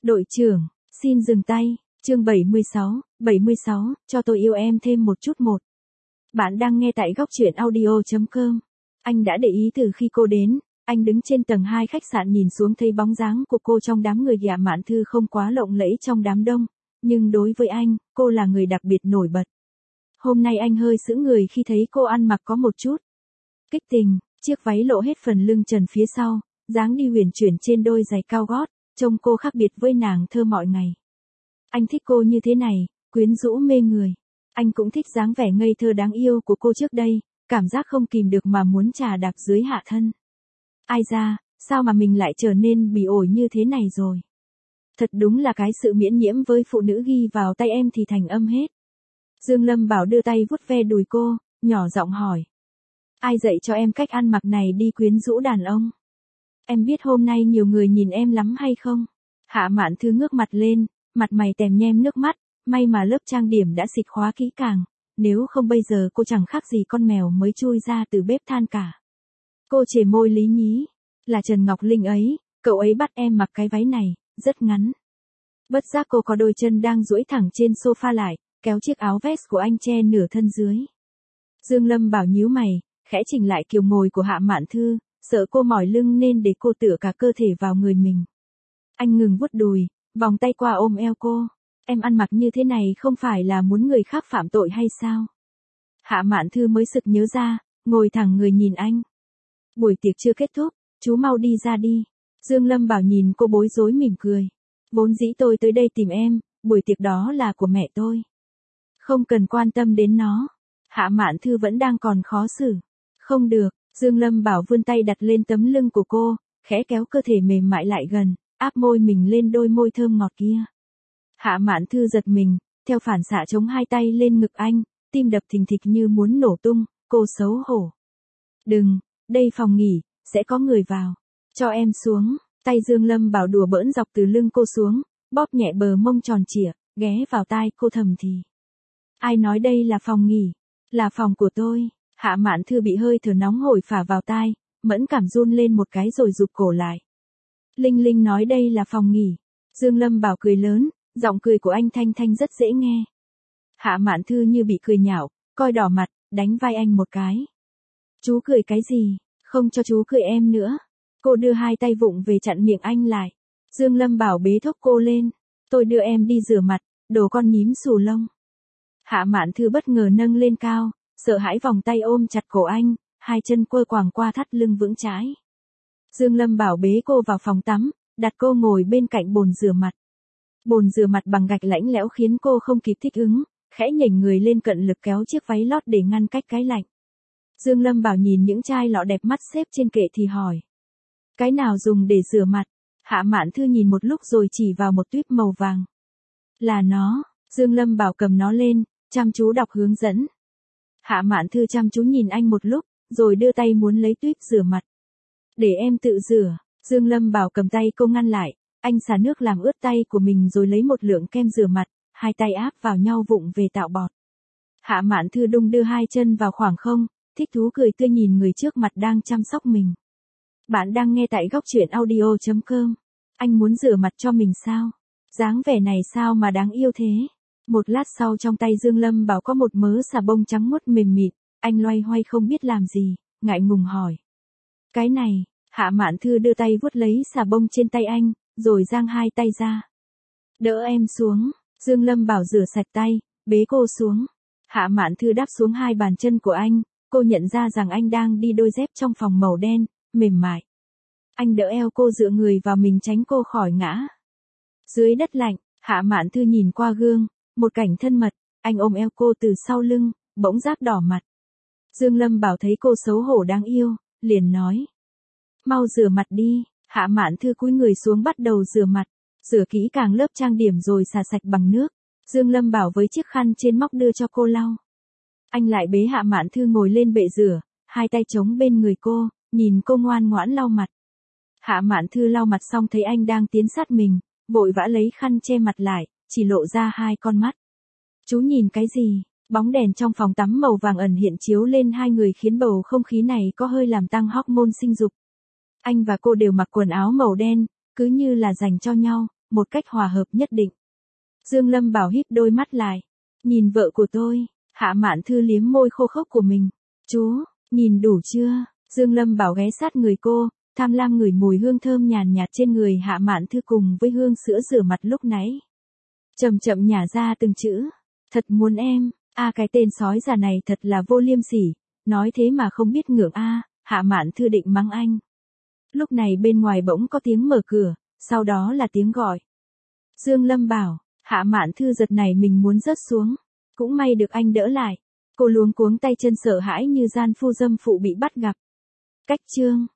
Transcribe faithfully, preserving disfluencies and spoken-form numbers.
Đội trưởng, xin dừng tay. Chương bảy mươi sáu, bảy mươi sáu, cho tôi yêu em thêm một chút một. Bạn đang nghe tại góc truyện audio chấm com. Anh đã để ý từ khi cô đến, anh đứng trên tầng hai khách sạn nhìn xuống thấy bóng dáng của cô trong đám người. Hạ Mạn Thư không quá lộng lẫy trong đám đông, nhưng đối với anh, cô là người đặc biệt nổi bật. Hôm nay anh hơi sững người khi thấy cô ăn mặc có một chút kích tình, chiếc váy lộ hết phần lưng trần phía sau, dáng đi huyền chuyển trên đôi giày cao gót, trông cô khác biệt với nàng thơ mọi ngày. Anh thích cô như thế này, quyến rũ mê người. Anh cũng thích dáng vẻ ngây thơ đáng yêu của cô trước đây, cảm giác không kìm được mà muốn trà đạp dưới hạ thân. Ai ra, sao mà mình lại trở nên bỉ ổi như thế này rồi? Thật đúng là cái sự miễn nhiễm với phụ nữ ghi vào tay em thì thành âm hết. Dương Lâm Bảo đưa tay vuốt ve đùi cô, nhỏ giọng hỏi. Ai dạy cho em cách ăn mặc này đi quyến rũ đàn ông? Em biết hôm nay nhiều người nhìn em lắm hay không? Hạ Mạn Thư ngước mặt lên, mặt mày tèm nhem nước mắt, may mà lớp trang điểm đã xịt khóa kỹ càng, nếu không bây giờ cô chẳng khác gì con mèo mới chui ra từ bếp than cả. Cô chề môi lý nhí, là Trần Ngọc Linh ấy, cậu ấy bắt em mặc cái váy này, rất ngắn. Bất giác cô có đôi chân đang duỗi thẳng trên sofa lại, kéo chiếc áo vest của anh che nửa thân dưới. Dương Lâm Bảo nhíu mày, khẽ chỉnh lại kiểu ngồi của Hạ Mạn Thư, sợ cô mỏi lưng nên để cô tựa cả cơ thể vào người mình. Anh ngừng vuốt đùi, vòng tay qua ôm eo cô. Em ăn mặc như thế này không phải là muốn người khác phạm tội hay sao? Hạ Mạn Thư mới sực nhớ ra, ngồi thẳng người nhìn anh. Buổi tiệc chưa kết thúc, chú mau đi ra đi. Dương Lâm Bảo nhìn cô bối rối mỉm cười. Vốn dĩ tôi tới đây tìm em, buổi tiệc đó là của mẹ tôi. Không cần quan tâm đến nó. Hạ Mạn Thư vẫn đang còn khó xử. Không được, Dương Lâm Bảo vươn tay đặt lên tấm lưng của cô, khẽ kéo cơ thể mềm mại lại gần, áp môi mình lên đôi môi thơm ngọt kia. Hạ Mạn Thư giật mình, theo phản xạ chống hai tay lên ngực anh, tim đập thình thịch như muốn nổ tung, cô xấu hổ. Đừng, đây phòng nghỉ, sẽ có người vào. Cho em xuống, tay Dương Lâm Bảo đùa bỡn dọc từ lưng cô xuống, bóp nhẹ bờ mông tròn trịa, ghé vào tai cô thầm thì. Ai nói đây là phòng nghỉ? Là phòng của tôi. Hạ Mạn Thư bị hơi thở nóng hổi phả vào tai, mẫn cảm run lên một cái rồi rụt cổ lại. Linh Linh nói đây là phòng nghỉ. Dương Lâm Bảo cười lớn, giọng cười của anh thanh thanh rất dễ nghe. Hạ Mạn Thư như bị cười nhạo, coi đỏ mặt, đánh vai anh một cái. Chú cười cái gì, không cho chú cười em nữa. Cô đưa hai tay vụng về chặn miệng anh lại. Dương Lâm Bảo bế thốc cô lên. Tôi đưa em đi rửa mặt, đồ con nhím xù lông. Hạ Mạn Thư bất ngờ nâng lên cao, sợ hãi vòng tay ôm chặt cổ anh, hai chân quơ quàng qua thắt lưng vững chãi. Dương Lâm Bảo bế cô vào phòng tắm, đặt cô ngồi bên cạnh bồn rửa mặt. Bồn rửa mặt bằng gạch lạnh lẽo khiến cô không kịp thích ứng, khẽ nhỉnh người lên cận lực kéo chiếc váy lót để ngăn cách cái lạnh. Dương Lâm Bảo nhìn những chai lọ đẹp mắt xếp trên kệ thì hỏi. Cái nào dùng để rửa mặt? Hạ Mạn Thư nhìn một lúc rồi chỉ vào một tuýp màu vàng. Là nó. Dương Lâm Bảo cầm nó lên, chăm chú đọc hướng dẫn. Hạ Mạn Thư chăm chú nhìn anh một lúc, rồi đưa tay muốn lấy tuýp rửa mặt. Để em tự rửa. Dương Lâm Bảo cầm tay cô ngăn lại, anh xả nước làm ướt tay của mình rồi lấy một lượng kem rửa mặt, hai tay áp vào nhau vụng về tạo bọt. Hạ Mạn Thư đung đưa hai chân vào khoảng không, thích thú cười tươi nhìn người trước mặt đang chăm sóc mình. Bạn đang nghe tại góc truyện audio chấm com. Anh muốn rửa mặt cho mình sao? Dáng vẻ này sao mà đáng yêu thế? Một lát sau trong tay Dương Lâm Bảo có một mớ xà bông trắng muốt mềm mịn, anh loay hoay không biết làm gì, ngại ngùng hỏi. Cái này, Hạ Mạn Thư đưa tay vuốt lấy xà bông trên tay anh, rồi giang hai tay ra. Đỡ em xuống, Dương Lâm Bảo rửa sạch tay, bế cô xuống. Hạ Mạn Thư đáp xuống hai bàn chân của anh, cô nhận ra rằng anh đang đi đôi dép trong phòng màu đen, mềm mại. Anh đỡ eo cô dựa người vào mình tránh cô khỏi ngã. Dưới đất lạnh, Hạ Mạn Thư nhìn qua gương, một cảnh thân mật, anh ôm eo cô từ sau lưng, bỗng giác đỏ mặt. Dương Lâm Bảo thấy cô xấu hổ đáng yêu, liền nói. Mau rửa mặt đi. Hạ Mạn Thư cúi người xuống bắt đầu rửa mặt, rửa kỹ càng lớp trang điểm rồi xả sạch bằng nước. Dương Lâm Bảo với chiếc khăn trên móc đưa cho cô lau. Anh lại bế Hạ Mạn Thư ngồi lên bệ rửa, hai tay chống bên người cô, nhìn cô ngoan ngoãn lau mặt. Hạ Mạn Thư lau mặt xong thấy anh đang tiến sát mình, vội vã lấy khăn che mặt lại, chỉ lộ ra hai con mắt. Chú nhìn cái gì? Bóng đèn trong phòng tắm màu vàng ẩn hiện chiếu lên hai người khiến bầu không khí này có hơi làm tăng hormone sinh dục. Anh và cô đều mặc quần áo màu đen, cứ như là dành cho nhau, một cách hòa hợp nhất định. Dương Lâm Bảo híp đôi mắt lại, nhìn vợ của tôi. Hạ Mạn Thư liếm môi khô khốc của mình. Chú, nhìn đủ chưa? Dương Lâm Bảo ghé sát người cô, tham lam ngửi mùi hương thơm nhàn nhạt trên người Hạ Mạn Thư cùng với hương sữa rửa mặt lúc nãy. Chậm chậm nhả ra từng chữ. Thật muốn em, a à, cái tên sói già này thật là vô liêm sỉ, nói thế mà không biết ngượng a. À, Hạ Mạn Thư định mắng anh. Lúc này bên ngoài bỗng có tiếng mở cửa, sau đó là tiếng gọi. Dương Lâm Bảo, Hạ Mạn Thư giật nảy mình muốn rớt xuống. Cũng may được anh đỡ lại. Cô luống cuống tay chân sợ hãi như gian phu dâm phụ bị bắt gặp. Cách chương